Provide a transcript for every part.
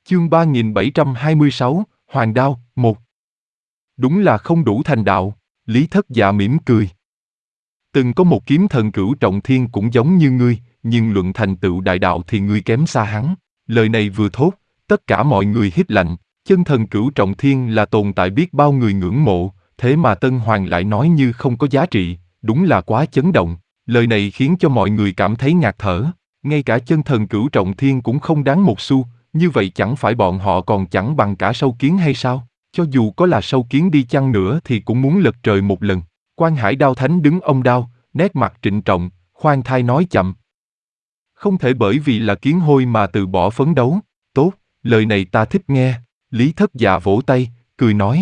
Chương 3726, Hoàng Đao, 1. Đúng là không đủ thành đạo, Lý Thất Dạ mỉm cười. Từng có một kiếm thần Cửu Trọng Thiên cũng giống như ngươi, nhưng luận thành tựu đại đạo thì ngươi kém xa hắn. Lời này vừa thốt, tất cả mọi người hít lạnh, chân thần Cửu Trọng Thiên là tồn tại biết bao người ngưỡng mộ, thế mà Tân Hoàng lại nói như không có giá trị, đúng là quá chấn động. Lời này khiến cho mọi người cảm thấy ngạt thở, ngay cả chân thần Cửu Trọng Thiên cũng không đáng một xu, như vậy chẳng phải bọn họ còn chẳng bằng cả sâu kiến hay sao? Cho dù có là sâu kiến đi chăng nữa thì cũng muốn lật trời một lần. Quan Hải Đao Thánh đứng ông đao, nét mặt trịnh trọng, khoan thai nói chậm. Không thể bởi vì là kiến hôi mà từ bỏ phấn đấu. Tốt, lời này ta thích nghe. Lý Thất Dạ vỗ tay, cười nói.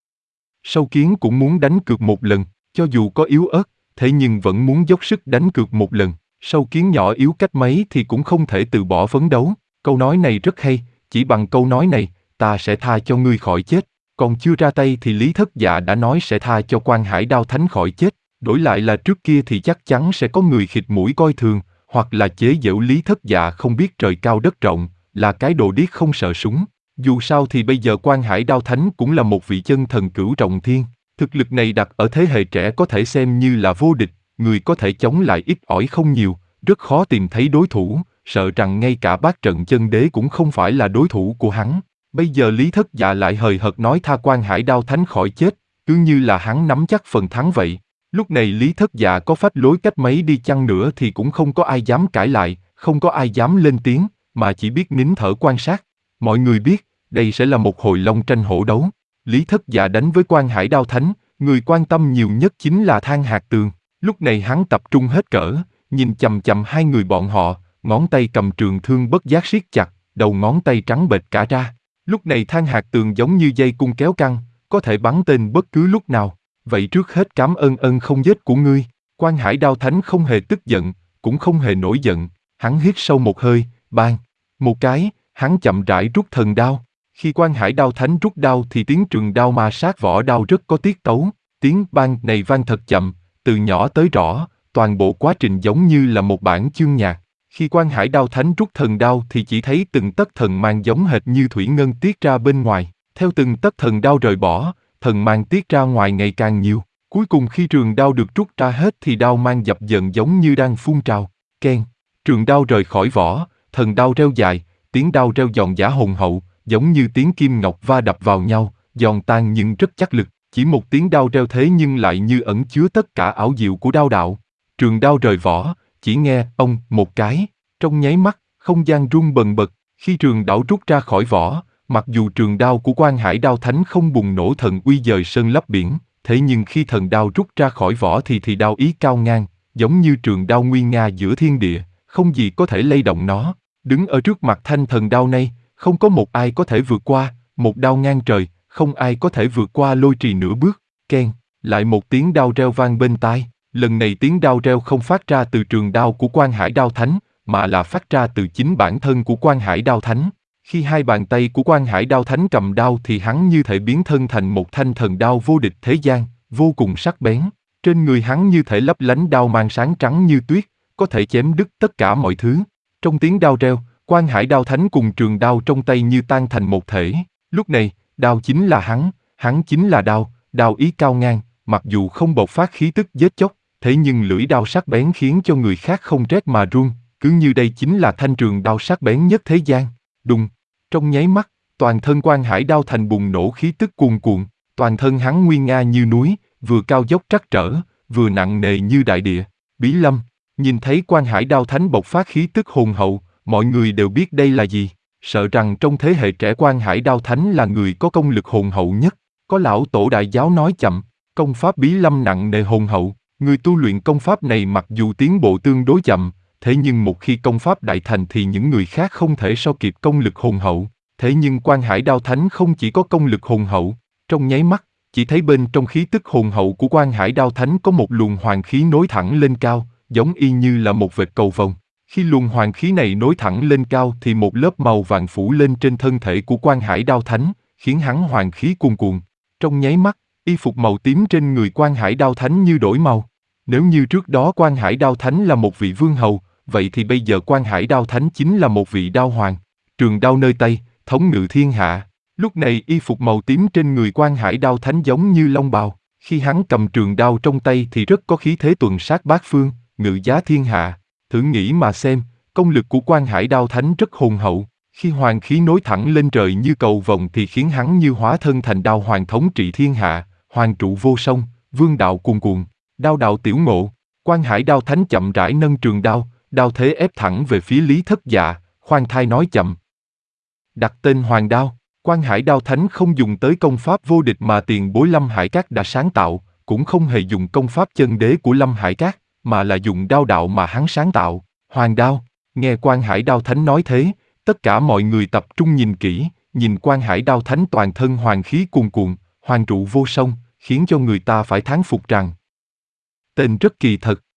Sâu kiến cũng muốn đánh cược một lần, cho dù có yếu ớt, thế nhưng vẫn muốn dốc sức đánh cược một lần. Sâu kiến nhỏ yếu cách mấy thì cũng không thể từ bỏ phấn đấu. Câu nói này rất hay, chỉ bằng câu nói này, ta sẽ tha cho ngươi khỏi chết. Còn chưa ra tay thì Lý Thất Dạ đã nói sẽ tha cho Quan Hải Đao Thánh khỏi chết. Đổi lại là trước kia thì chắc chắn sẽ có người khịt mũi coi thường, hoặc là chế giễu Lý Thất Dạ không biết trời cao đất rộng, là cái đồ điếc không sợ súng. Dù sao thì bây giờ Quan Hải Đao Thánh cũng là một vị chân thần Cửu Trọng Thiên. Thực lực này đặt ở thế hệ trẻ có thể xem như là vô địch, người có thể chống lại ít ỏi không nhiều, rất khó tìm thấy đối thủ, sợ rằng ngay cả bát trận chân đế cũng không phải là đối thủ của hắn. Bây giờ Lý Thất Dạ lại hời hợt nói tha Quan Hải Đao Thánh khỏi chết, cứ như là hắn nắm chắc phần thắng vậy. Lúc này Lý Thất Dạ có phách lối cách mấy đi chăng nữa thì cũng không có ai dám cãi lại, không có ai dám lên tiếng, mà chỉ biết nín thở quan sát. Mọi người biết, đây sẽ là một hồi long tranh hổ đấu. Lý Thất Dạ đánh với Quan Hải Đao Thánh, người quan tâm nhiều nhất chính là Thang Hạc Tường. Lúc này hắn tập trung hết cỡ, nhìn chằm chằm hai người bọn họ, ngón tay cầm trường thương bất giác siết chặt, đầu ngón tay trắng bệch cả ra. Lúc này Thang Hạc Tường giống như dây cung kéo căng, có thể bắn tên bất cứ lúc nào. Vậy trước hết cảm ơn ân không giết của ngươi. Quan Hải Đao Thánh không hề tức giận, cũng không hề nổi giận. Hắn hít sâu một hơi, bang. Một cái, hắn chậm rãi rút thần đao. Khi Quan Hải Đao Thánh rút đao thì tiếng trường đao ma sát vỏ đao rất có tiết tấu. Tiếng bang này vang thật chậm, từ nhỏ tới rõ, toàn bộ quá trình giống như là một bản chương nhạc. Khi Quan Hải Đao Thánh rút thần đao thì chỉ thấy từng tấc thần mang giống hệt như thủy ngân tiết ra bên ngoài. Theo từng tấc thần đao rời bỏ, thần mang tiết ra ngoài ngày càng nhiều. Cuối cùng khi trường đao được rút ra hết thì đao mang dập dần giống như đang phun trào. Keng, trường đao rời khỏi vỏ, thần đao reo dài, tiếng đao reo giòn giã hùng hậu, giống như tiếng kim ngọc va đập vào nhau, giòn tan nhưng rất chắc lực. Chỉ một tiếng đao reo thế nhưng lại như ẩn chứa tất cả ảo diệu của đao đạo. Trường đao rời vỏ, chỉ nghe ông một cái, trong nháy mắt, không gian rung bần bật. Khi trường đao rút ra khỏi vỏ, mặc dù trường đao của Quan Hải Đao Thánh không bùng nổ thần uy dời sơn lấp biển, thế nhưng khi thần đao rút ra khỏi vỏ thì đao ý cao ngang, giống như trường đao nguy nga giữa thiên địa, không gì có thể lay động nó. Đứng ở trước mặt thanh thần đao này, không có một ai có thể vượt qua, một đao ngang trời, không ai có thể vượt qua lôi trì nửa bước. Keng, lại một tiếng đao reo vang bên tai. Lần này tiếng đao reo không phát ra từ trường đao của Quan Hải Đao Thánh, mà là phát ra từ chính bản thân của Quan Hải Đao Thánh. Khi hai bàn tay của Quan Hải Đao Thánh cầm đao thì hắn như thể biến thân thành một thanh thần đao vô địch thế gian, vô cùng sắc bén. Trên người hắn như thể lấp lánh đao mang sáng trắng như tuyết, có thể chém đứt tất cả mọi thứ. Trong tiếng đao reo, Quan Hải Đao Thánh cùng trường đao trong tay như tan thành một thể. Lúc này, đao chính là hắn chính là đao, đao ý cao ngang, mặc dù không bộc phát khí tức giết chóc, thế nhưng lưỡi đao sắc bén khiến cho người khác không rét mà run, cứ như đây chính là thanh trường đao sắc bén nhất thế gian. Đùng, trong nháy mắt, toàn thân Quan Hải Đao Thành bùng nổ khí tức cuồn cuộn, toàn thân hắn nguy nga như núi, vừa cao dốc trắc trở, vừa nặng nề như đại địa. Bí Lâm, nhìn thấy Quan Hải Đao Thánh bộc phát khí tức hùng hậu, mọi người đều biết đây là gì. Sợ rằng trong thế hệ trẻ Quan Hải Đao Thánh là người có công lực hùng hậu nhất. Có lão tổ đại giáo nói chậm, công pháp Bí Lâm nặng nề hùng hậu. Người tu luyện công pháp này mặc dù tiến bộ tương đối chậm, thế nhưng một khi công pháp đại thành thì những người khác không thể so kịp công lực hùng hậu. Thế nhưng Quan Hải Đao Thánh không chỉ có công lực hùng hậu, trong nháy mắt, chỉ thấy bên trong khí tức hùng hậu của Quan Hải Đao Thánh có một luồng hoàng khí nối thẳng lên cao, giống y như là một vệt cầu vồng. Khi luồng hoàng khí này nối thẳng lên cao thì một lớp màu vàng phủ lên trên thân thể của Quan Hải Đao Thánh, khiến hắn hoàng khí cuồn cuộn. Trong nháy mắt, y phục màu tím trên người Quan Hải Đao Thánh như đổi màu. Nếu như trước đó Quan Hải Đao Thánh là một vị vương hầu, vậy thì bây giờ Quan Hải Đao Thánh chính là một vị đao hoàng. Trường đao nơi tay, thống ngự thiên hạ. Lúc này y phục màu tím trên người Quan Hải Đao Thánh giống như long bào, khi hắn cầm trường đao trong tay thì rất có khí thế tuần sát bát phương, ngự giá thiên hạ. Thử nghĩ mà xem, công lực của Quan Hải Đao Thánh rất hùng hậu, khi hoàng khí nối thẳng lên trời như cầu vồng thì khiến hắn như hóa thân thành đao hoàng thống trị thiên hạ, hoàng trụ vô song, vương đạo cuồn cuộn, đao đạo tiểu ngộ. Quan Hải Đao Thánh chậm rãi nâng trường đao, đao thế ép thẳng về phía Lý Thất Dạ, khoan thai nói chậm. Đặt tên Hoàng Đao, Quan Hải Đao Thánh không dùng tới công pháp vô địch mà tiền bối Lâm Hải Các đã sáng tạo, cũng không hề dùng công pháp chân đế của Lâm Hải Các, mà là dùng đao đạo mà hắn sáng tạo, Hoàng Đao. Nghe Quan Hải Đao Thánh nói thế, tất cả mọi người tập trung nhìn kỹ, nhìn Quan Hải Đao Thánh toàn thân hoàng khí cuồn cuộn, hoàng trụ vô song, khiến cho người ta phải thán phục rằng tên rất kỳ thật.